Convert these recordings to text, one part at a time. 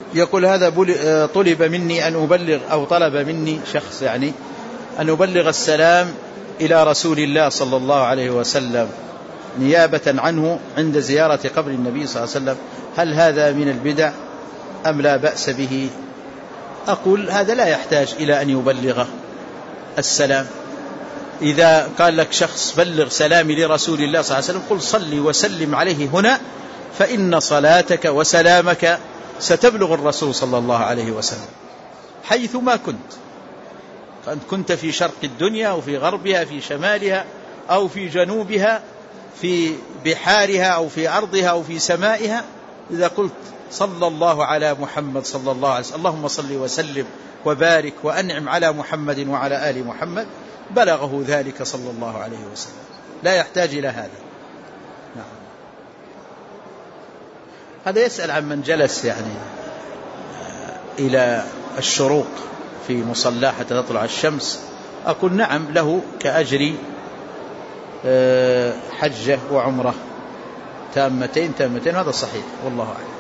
يقول هذا طلب مني أن أبلغ، أو طلب مني شخص يعني أن أبلغ السلام إلى رسول الله صلى الله عليه وسلم نيابة عنه عند زيارة قبر النبي صلى الله عليه وسلم، هل هذا من البدع أم لا بأس به؟ أقول هذا لا يحتاج إلى أن يبلغ السلام. إذا قال لك شخص بلغ سلامي لرسول الله صلى الله عليه وسلم، قل صلي وسلم عليه هنا، فإن صلاتك وسلامك ستبلغ الرسول صلى الله عليه وسلم حيثما كنت في شرق الدنيا أو في غربها، في شمالها أو في جنوبها، في بحارها أو في أرضها أو في سمائها. إذا قلت صلى الله على محمد صلى الله عليه وسلم، اللهم صل وسلم وبارك وأنعم على محمد وعلى آل محمد، بلغه ذلك صلى الله عليه وسلم، لا يحتاج إلى هذا. نعم. هذا يسأل عن من جلس يعني إلى الشروق في مصلى حتى تطلع الشمس. أقول نعم، له كأجر حجة وعمرة تامتين، هذا صحيح والله أعلم.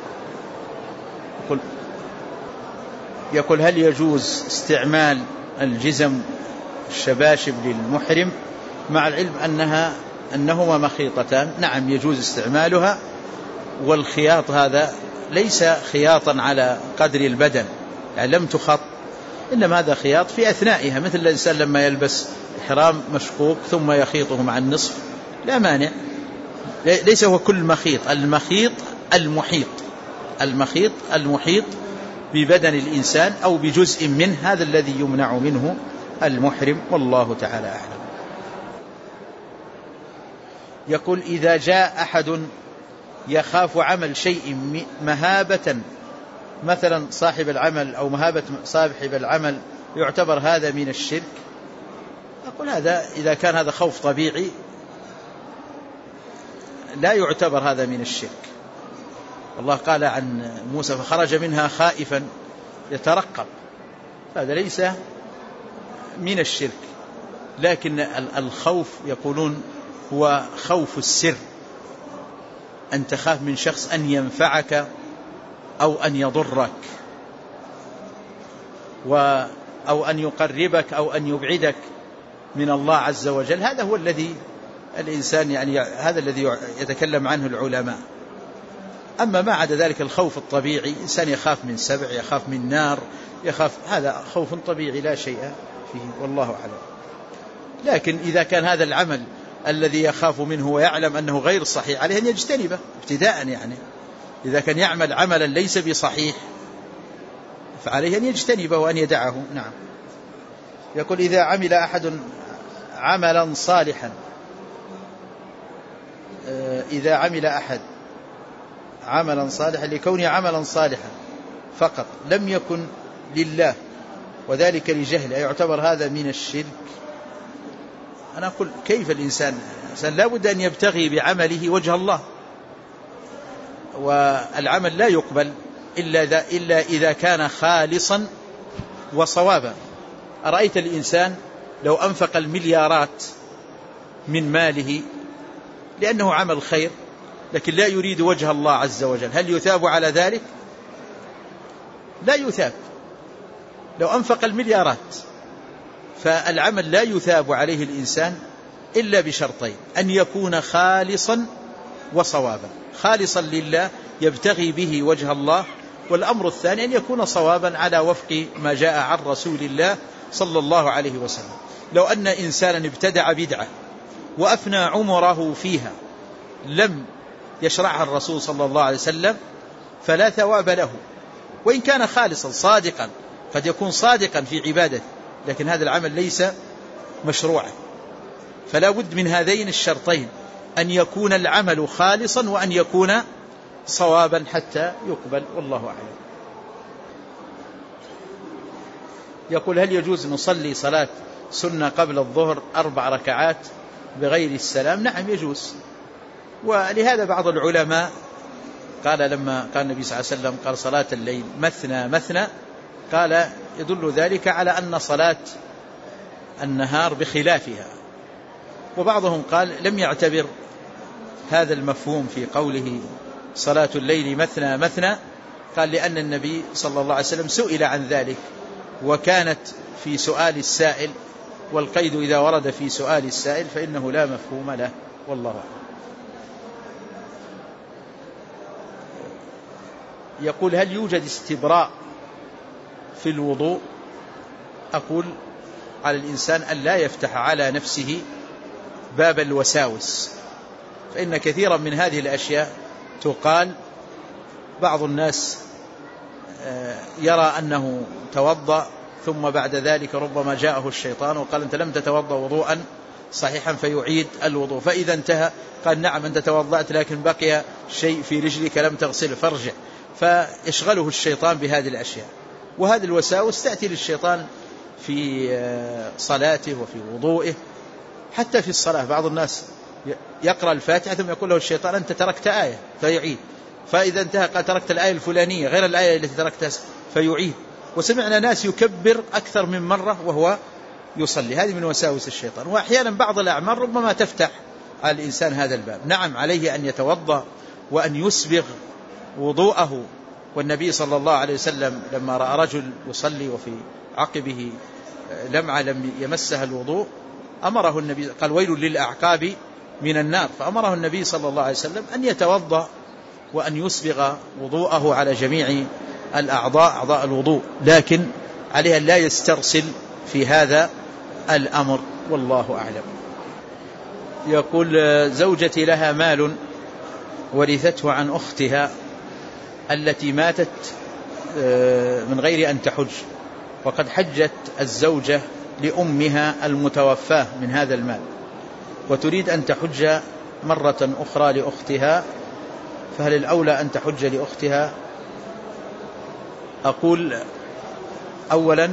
يقول هل يجوز استعمال الجزم الشباشب للمحرم مع العلم أنهما مخيطتان؟ نعم يجوز استعمالها، والخياط هذا ليس خياطا على قدر البدن، يعني لم تخط، إنما هذا خياط في أثنائها، مثل الإنسان لما يلبس إحرام مشقوق ثم يخيطه مع النصف، لا مانع. ليس هو كل مخيط، المخيط المحيط ببدن الإنسان أو بجزء منه، هذا الذي يمنع منه المحرم، والله تعالى أعلم. يقول إذا جاء أحد يخاف عمل شيء مهابة، مثلا صاحب العمل أو مهابة صاحب العمل، يعتبر هذا من الشرك؟ أقول هذا إذا كان هذا خوف طبيعي لا يعتبر هذا من الشرك. الله قال عن موسى فخرج منها خائفا يترقب، هذا ليس من الشرك. لكن الخوف يقولون هو خوف السر، أن تخاف من شخص أن ينفعك أو أن يضرك، أو أن يقربك أو أن يبعدك من الله عز وجل. هذا هو الذي الإنسان يعني هذا الذي يتكلم عنه العلماء. أما ما عدا ذلك الخوف الطبيعي، إنسان يخاف من سبع، يخاف من نار، يخاف، هذا خوف طبيعي لا شيء فيه، والله أعلم. لكن إذا كان هذا العمل الذي يخاف منه ويعلم أنه غير صحيح، عليه أن يجتنبه ابتداء. يعني إذا كان يعمل عملا ليس بصحيح فعليه أن يجتنبه وأن يدعه. نعم. يقول إذا عمل أحد عملا صالحا، إذا عمل أحد عملا صالحا لكونه عملا صالحا فقط لم يكن لله وذلك لجهل، يعتبر هذا من الشرك؟ أنا أقول كيف الإنسان لا بد أن يبتغي بعمله وجه الله، والعمل لا يقبل إلا إذا كان خالصا وصوابا. أرأيت الإنسان لو أنفق المليارات من ماله لأنه عمل خير لكن لا يريد وجه الله عز وجل، هل يثاب على ذلك؟ لا يثاب. لو أنفق المليارات، فالعمل لا يثاب عليه الإنسان إلا بشرطين: أن يكون خالصا وصوابا، خالصا لله يبتغي به وجه الله، والأمر الثاني أن يكون صوابا على وفق ما جاء عن رسول الله صلى الله عليه وسلم. لو أن إنسانا ابتدع بدعة وأفنى عمره فيها لم يشرعها الرسول صلى الله عليه وسلم فلا ثواب له، وإن كان خالصا صادقا، قد يكون صادقا في عبادته لكن هذا العمل ليس مشروعا. فلا بد من هذين الشرطين: أن يكون العمل خالصا وأن يكون صوابا حتى يقبل، والله أعلم. يقول هل يجوز نصلي صلاة سنة قبل الظهر 4 ركعات بغير السلام؟ نعم يجوز. ولهذا بعض العلماء قال لما قال النبي صلى الله عليه وسلم قال صلاة الليل مثنى مثنى، قال يدل ذلك على أن صلاة النهار بخلافها. وبعضهم قال لم يعتبر هذا المفهوم في قوله صلاة الليل مثنى مثنى قال لأن النبي صلى الله عليه وسلم سئل عن ذلك، وكانت في سؤال السائل، والقيد إذا ورد في سؤال السائل فإنه لا مفهوم له، والله أعلم. يقول: هل يوجد استبراء في الوضوء؟ أقول: على الإنسان أن لا يفتح على نفسه باب الوساوس، فإن كثيرا من هذه الأشياء تقال. بعض الناس يرى أنه توضأ ثم بعد ذلك ربما جاءه الشيطان وقال: أنت لم تتوضأ وضوءا صحيحا، فيعيد الوضوء، فإذا انتهى قال: نعم أنت توضأت لكن بقي شيء في رجلك لم تغسله فارجع، فيشغله الشيطان بهذه الأشياء. وهذه الوساوس تأتي للشيطان في صلاته وفي وضوئه، حتى في الصلاة. بعض الناس يقرأ الفاتحة ثم يقول له الشيطان: أنت تركت آية، فيعيد، فإذا انتهى قال: تركت الآية الفلانية غير الآية التي تركتها، فيعيد. وسمعنا ناس يكبر أكثر من مرة وهو يصلي، هذه من وساوس الشيطان. وأحيانا بعض الأعمال ربما تفتح على الإنسان هذا الباب. نعم، عليه أن يتوضأ وأن يسبغ وضوءه. والنبي صلى الله عليه وسلم لما رأى رجل يصلي وفي عقبه لمعة لم يمسها الوضوء أمره النبي، قال: ويل للأعقاب من النار، فأمره النبي صلى الله عليه وسلم أن يتوضأ وأن يسبغ وضوءه على جميع الأعضاء، أعضاء الوضوء، لكن عليه أن لا يسترسل في هذا الأمر، والله أعلم. يقول: زوجتي لها مال ورثته عن أختها التي ماتت من غير أن تحج، وقد حجت الزوجة لأمها المتوفاة من هذا المال، وتريد أن تحج مرة أخرى لأختها، فهل الأولى أن تحج لأختها؟ أقول: أولا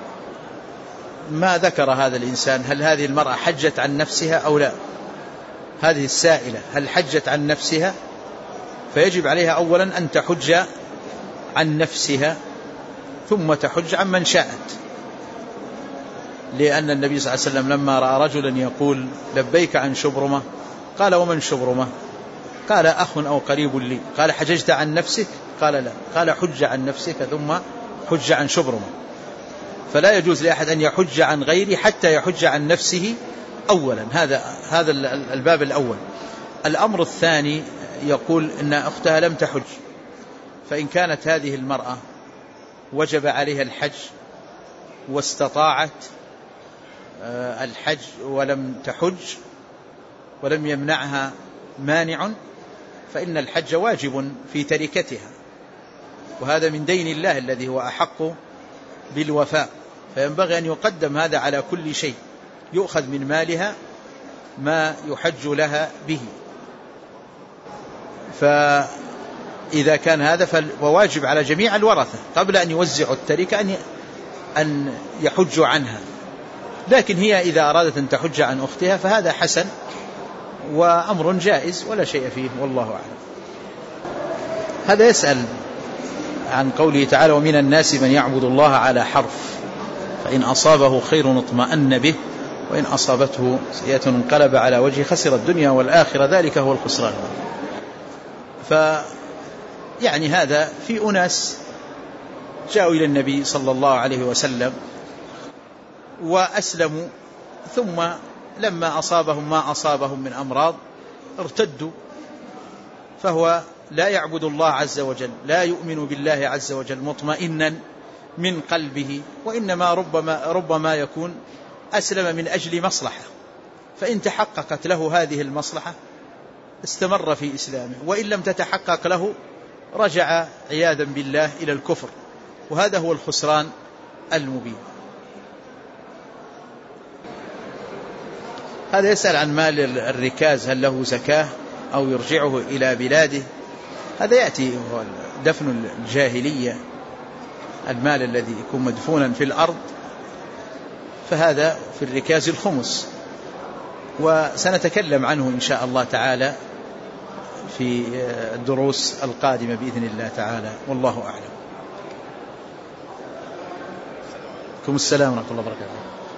ما ذكر هذا الإنسان هل هذه المرأة حجت عن نفسها أو لا. هذه السائلة هل حجت عن نفسها؟ فيجب عليها أولا أن تحج عن نفسها ثم تحج عن من شاءت، لأن النبي صلى الله عليه وسلم لما رأى رجلا يقول: لبيك عن شبرمة، قال: ومن شبرمة؟ قال: أخ أو قريب لي. قال: حججت عن نفسك؟ قال: لا. قال: حج عن نفسك ثم حج عن شبرمة. فلا يجوز لأحد أن يحج عن غيره حتى يحج عن نفسه أولا. هذا الباب الأول. الأمر الثاني يقول إن أختها لم تحج، فإن كانت هذه المرأة وجب عليها الحج واستطاعت الحج ولم تحج ولم يمنعها مانع، فإن الحج واجب في تركتها، وهذا من دين الله الذي هو أحق بالوفاء، فينبغي أن يقدم هذا على كل شيء، يؤخذ من مالها ما يحج لها به. فإذا كان هذا فواجب على جميع الورثة قبل أن يوزعوا التركة أن يحجوا عنها، لكن هي إذا أرادت أن تحج عن أختها فهذا حسن وأمر جائز ولا شيء فيه، والله أعلم. هذا يسأل عن قوله تعالى: ومن الناس من يعبد الله على حرف، فإن أصابه خير اطمأن به وإن أصابته سيئة انقلب على وجهه خسر الدنيا والآخرة ذلك هو الخسران. فيعني هذا في أناس جاءوا إلى النبي صلى الله عليه وسلم وأسلموا، ثم لما أصابهم ما أصابهم من أمراض ارتدوا، فهو لا يعبد الله عز وجل، لا يؤمن بالله عز وجل مطمئنا من قلبه، وإنما ربما يكون أسلم من أجل مصلحة، فإن تحققت له هذه المصلحة استمر في إسلامه، وإن لم تتحقق له رجع عياذا بالله إلى الكفر، وهذا هو الخسران المبين. هذا يسأل عن مال الركاز هل له زكاة أو يرجعه إلى بلاده. هذا يأتي هو دفن الجاهلية، المال الذي يكون مدفونا في الأرض، فهذا في الركاز الخمس، وسنتكلم عنه إن شاء الله تعالى في الدروس القادمة بإذن الله تعالى، والله أعلم. عليكم السلام ورحمة الله وبركاته.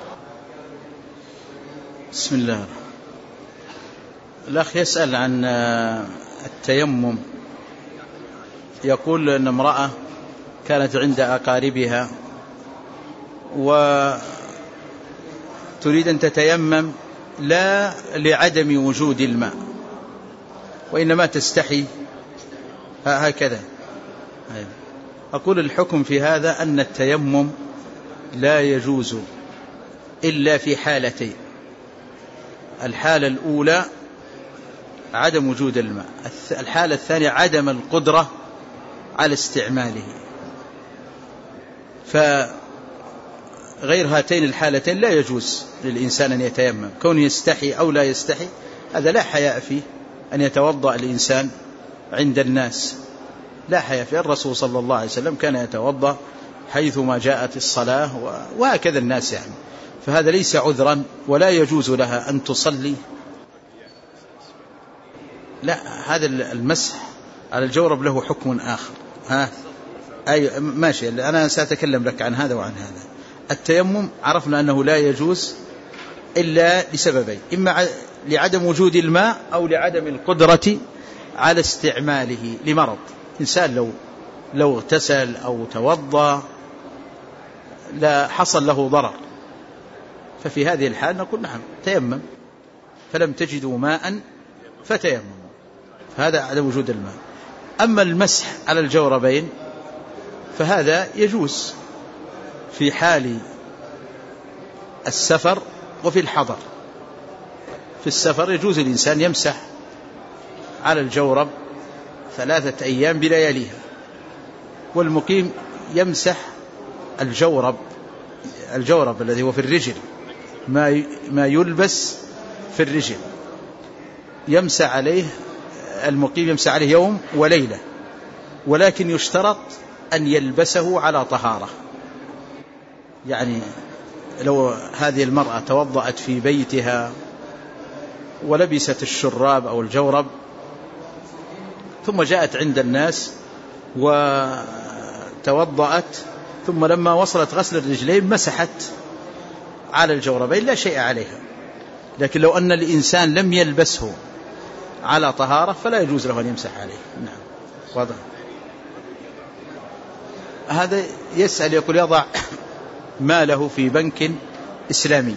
بسم الله. الأخ يسأل عن التيمم يقول أن امرأة كانت عند أقاربها وتريد أن تتيمم لا لعدم وجود الماء وإنما تستحي هكذا. أقول الحكم في هذا أن التيمم لا يجوز إلا في حالتين: الحالة الأولى عدم وجود الماء، الحالة الثانية عدم القدرة على استعماله. فغير هاتين الحالتين لا يجوز للإنسان أن يتيمم. كونه يستحي أو لا يستحي هذا لا حياء فيه، أن يتوضأ الإنسان عند الناس لا حياء فيه. الرسول صلى الله عليه وسلم كان يتوضأ حيثما جاءت الصلاة وهكذا الناس يعني. فهذا ليس عذرا ولا يجوز لها أن تصلي. لا، هذا المسح على الجورب له حكم آخر. أي ماشي، أنا سأتكلم لك عن هذا وعن هذا. التيمم عرفنا أنه لا يجوز إلا لسببين: إما لعدم وجود الماء أو لعدم القدرة على استعماله لمرض. إنسان لو اغتسل أو توضأ لا حصل له ضرر، ففي هذه الحال نقول نعم تيمم. فلم تجدوا ماء فتيمموا، هذا عدم وجود الماء. أما المسح على الجوربين فهذا يجوز في حال السفر وفي الحضر. في السفر يجوز الإنسان يمسح على الجورب 3 أيام بلياليها، والمقيم يمسح الجورب الذي هو في الرجل، ما يلبس في الرجل يمسح عليه المقيم، يمسح عليه يوم وليلة، ولكن يشترط أن يلبسه على طهارة. يعني لو هذه المرأة توضأت في بيتها ولبست الشراب أو الجورب ثم جاءت عند الناس وتوضأت، ثم لما وصلت غسل الرجلين مسحت على الجوربين لا شيء عليها. لكن لو أن الإنسان لم يلبسه على طهارة فلا يجوز له أن يمسح عليه. نعم واضح. هذا يسأل يقول يضع ماله في بنك إسلامي،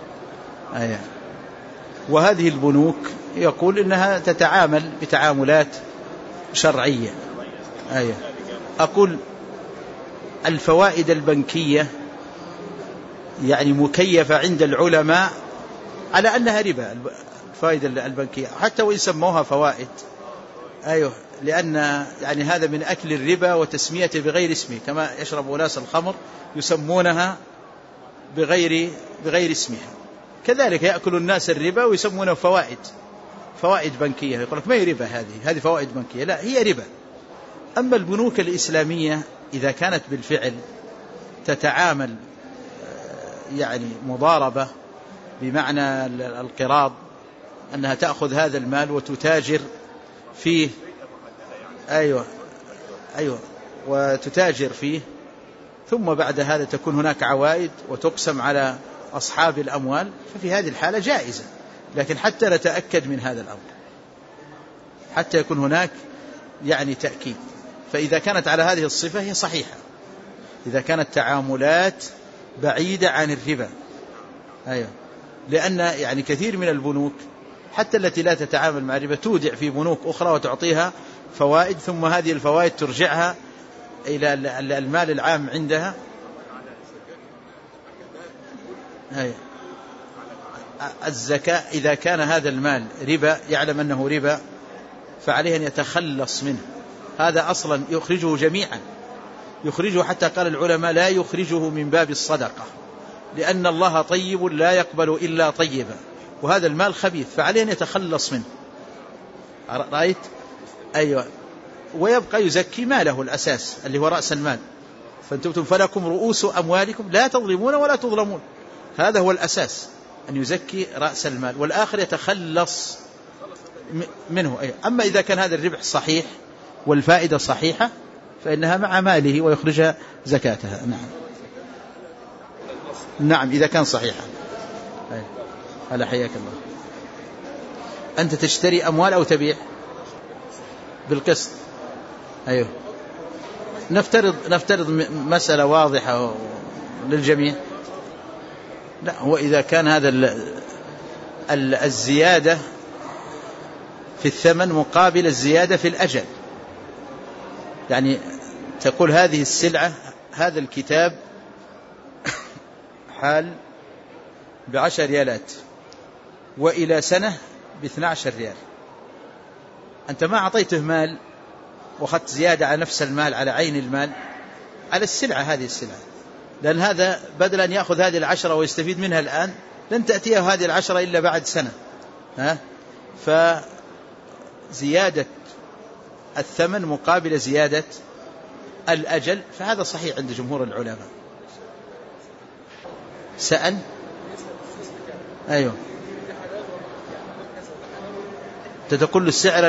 وهذه البنوك يقول إنها تتعامل بتعاملات شرعية. أقول الفوائد البنكية يعني مكيفة عند العلماء على أنها ربا. الفوائد البنكية حتى وإن سموها فوائد، لأن يعني هذا من أكل الربا وتسميته بغير اسمه، كما يشرب أناس الخمر يسمونها بغير اسمها، كذلك يأكل الناس الربا ويسمونه فوائد بنكية. يقول لك ما هي ربا، هذه فوائد بنكية، لا هي ربا. أما البنوك الإسلامية إذا كانت بالفعل تتعامل يعني مضاربة بمعنى القراض، أنها تأخذ هذا المال وتتاجر فيه، وتتاجر فيه، ثم بعد هذا تكون هناك عوائد وتقسم على أصحاب الأموال، ففي هذه الحالة جائزة. لكن حتى نتأكد من هذا الأمر، حتى يكون هناك يعني تأكيد. فإذا كانت على هذه الصفة هي صحيحة، إذا كانت تعاملات بعيدة عن الربا. لأن يعني كثير من البنوك حتى التي لا تتعامل مع الربا تودع في بنوك أخرى وتعطيها فوائد، ثم هذه الفوائد ترجعها إلى المال العام عندها. الزكاة إذا كان هذا المال ربا، يعلم أنه ربا، فعليه أن يتخلص منه. هذا أصلا يخرجه جميعا، يخرجه حتى قال العلماء لا يخرجه من باب الصدقة، لأن الله طيب لا يقبل إلا طيبا، وهذا المال خبيث، فعليه أن يتخلص منه. رأيت؟ ويبقى يزكي ماله الأساس اللي هو رأس المال. فأنتم فلكم رؤوس أموالكم لا تظلمون ولا تظلمون، هذا هو الأساس، أن يزكي رأس المال، والآخر يتخلص منه. أما إذا كان هذا الربح صحيح والفائدة صحيحة فإنها مع ماله ويخرج زكاتها. نعم إذا كان صحيحا. هلا حياك الله. أنت تشتري أموال أو تبيع بالقسط؟ نفترض مسألة واضحة للجميع. لا، هو إذا كان هذا الزيادة في الثمن مقابل الزيادة في الأجل، يعني تقول هذه السلعة، هذا الكتاب حال ب10 ريالات وإلى سنة ب12 ريال، أنت ما أعطيته مال وأخذت زيادة على نفس المال، على عين المال، على السلعة، هذه السلعة، لأن هذا بدل أن يأخذ هذه 10 ويستفيد منها الآن، لن تأتيه هذه 10 إلا بعد سنة. فزيادة الثمن مقابل زيادة الأجل، فهذا صحيح عند جمهور العلماء. سأل أيوه، تقول السعر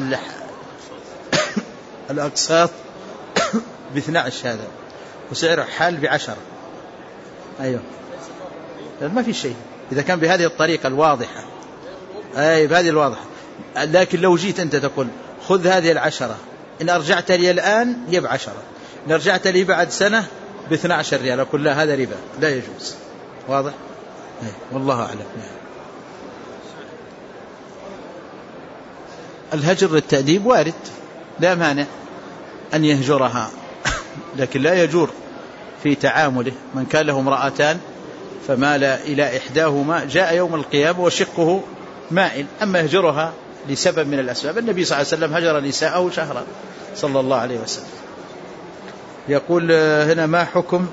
الأقساط ب12 هذا، وسعر حال ب10. أيوه، ما في شيء إذا كان بهذه الطريقة الواضحة، أي بهذه الواضحة. لكن لو جيت أنت تقول خذ هذه 10، إن أرجعت لي الآن هي ب10، إن أرجعت لي بعد سنة ب12 ريال، أقول لا، هذا ربا، لا يجوز. واضح؟ والله أعلم. الهجر للتأديب وارد، لا مانع أن يهجرها، لكن لا يجور في تعامله. من كان له امرأتان فمال إلى إحداهما جاء يوم القيامة وشقه مائل. أما يهجرها لسبب من الأسباب، النبي صلى الله عليه وسلم هجر نساءه شهرا صلى الله عليه وسلم. يقول هنا: ما حكم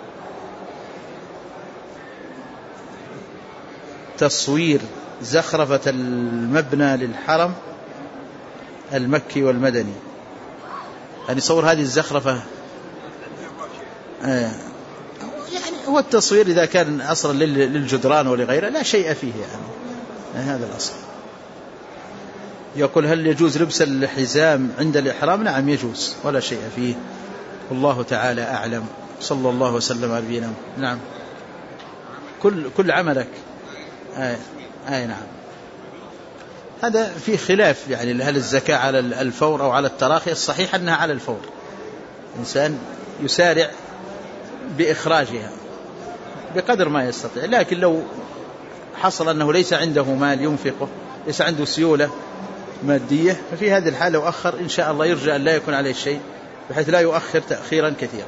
تصوير زخرفة المبنى للحرم المكي والمدني؟ يعني صور هذه الزخرفة، يعني هو التصوير إذا كان أصلا للجدران ولغيره لا شيء فيه، يعني هذا الأصل. يقول: هل يجوز لبس الحزام عند الإحرام؟ نعم يجوز، ولا شيء فيه، والله تعالى أعلم. صلى الله وسلم على نبينا. نعم، كل عملك. نعم، هذا في خلاف، يعني هل الزكاة على الفور أو على التراخي؟ الصحيح أنها على الفور، الإنسان يسارع بإخراجها بقدر ما يستطيع. لكن لو حصل أنه ليس عنده مال ينفقه، ليس عنده سيولة مادية، ففي هذه الحالة يؤخر إن شاء الله، يرجى أن لا يكون عليه شيء، بحيث لا يؤخر تأخيرا كثيرا.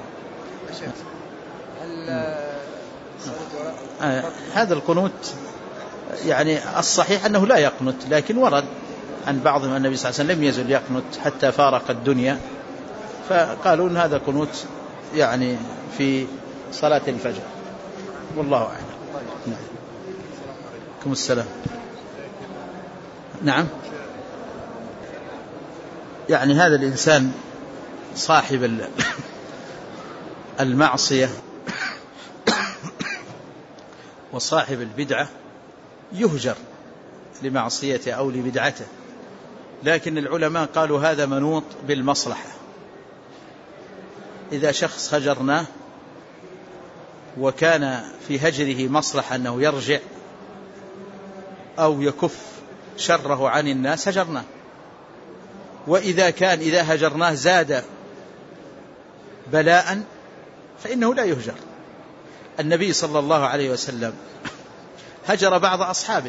هذا القنوت يعني الصحيح أنه لا يقنت، لكن ورد عن بعضهم النبي صلى الله عليه وسلم لم يزل يقنت حتى فارق الدنيا، فقالوا أن هذا قنوت يعني في صلاة الفجر، والله أعلم. نعم. عليكم السلام. نعم، يعني هذا الإنسان صاحب المعصية وصاحب البدعة يهجر لمعصيته أو لبدعته، لكن العلماء قالوا هذا منوط بالمصلحة. إذا شخص هجرناه وكان في هجره مصلحة أنه يرجع أو يكف شره عن الناس هجرناه، وإذا كان إذا هجرناه زاد بلاء فإنه لا يهجر. النبي صلى الله عليه وسلم هجر بعض أصحابه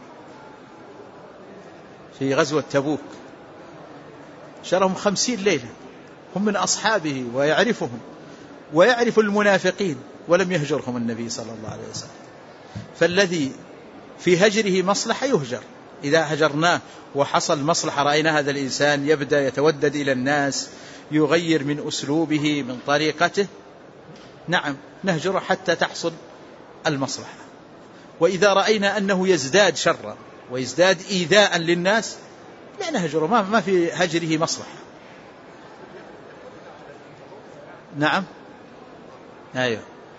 في غزوة تبوك، شرهم 50 ليلة، هم من أصحابه ويعرفهم ويعرف المنافقين، ولم يهجرهم النبي صلى الله عليه وسلم. فالذي في هجره مصلحة يهجر. إذا هجرناه وحصل مصلحة، رأينا هذا الإنسان يبدأ يتودد إلى الناس، يغير من أسلوبه من طريقته، نعم نهجره حتى تحصل المصلحة. وإذا رأينا أنه يزداد شرا ويزداد إيذاء للناس لا نهجره، ما في هجره مصلحة. نعم، أيوه،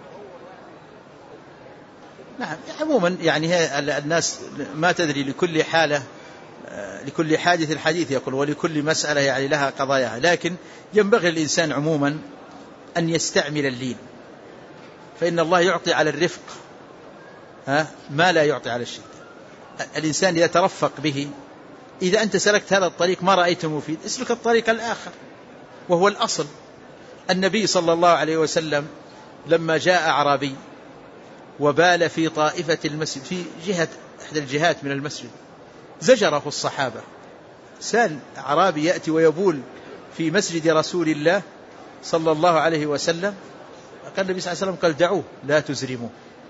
نعم. عموما يعني الناس ما تدري، لكل حالة لكل حادث الحديث يقول، ولكل مسألة يعني لها قضاياها، لكن ينبغي الإنسان عموما أن يستعمل اللين، فإن الله يعطي على الرفق ما لا يعطي على الشدة. الإنسان يترفق به. إذا أنت سلكت هذا الطريق ما رأيته مفيد، اسلك الطريق الآخر وهو الأصل. النبي صلى الله عليه وسلم لما جاء أعرابي وبال في طائفة المسجد في جهة إحدى الجهات من المسجد زجره الصحابة. سال أعرابي يأتي ويبول في مسجد رسول الله صلى الله عليه وسلم، قال النبي صلى الله عليه وسلم قال دعوه لا تزرموه،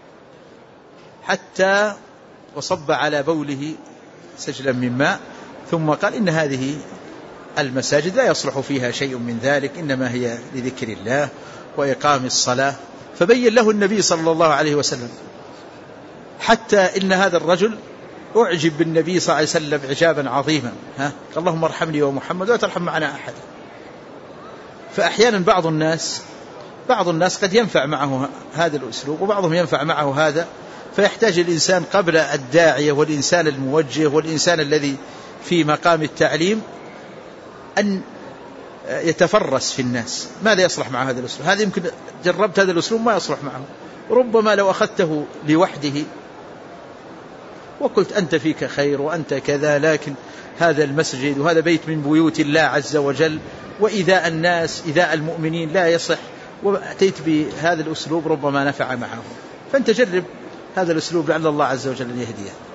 حتى وصب على بوله سجلا من ماء، ثم قال إن هذه المساجد لا يصلح فيها شيء من ذلك، إنما هي لذكر الله وإقام الصلاة. فبين له النبي صلى الله عليه وسلم، حتى إن هذا الرجل أعجب بالنبي صلى الله عليه وسلم إعجابا عظيما، اللهم ارحمني ومحمد ولا ترحم معنا أحد. فأحيانا بعض الناس قد ينفع معه هذا الأسلوب وبعضهم ينفع معه هذا، فيحتاج الإنسان قبل الداعية والإنسان الموجه والإنسان الذي في مقام التعليم أن يتفرس في الناس ماذا يصلح مع هذا الأسلوب. هذا يمكن جربت هذا الأسلوب ما يصلح معه، ربما لو أخذته لوحده وقلت أنت فيك خير وأنت كذا، لكن هذا المسجد وهذا بيت من بيوت الله عز وجل وإذاء الناس إذاء المؤمنين لا يصح، وأتيت بهذا الأسلوب ربما نفع معه. فأنت جرب هذا الأسلوب لعل الله عز وجل أن يهديه.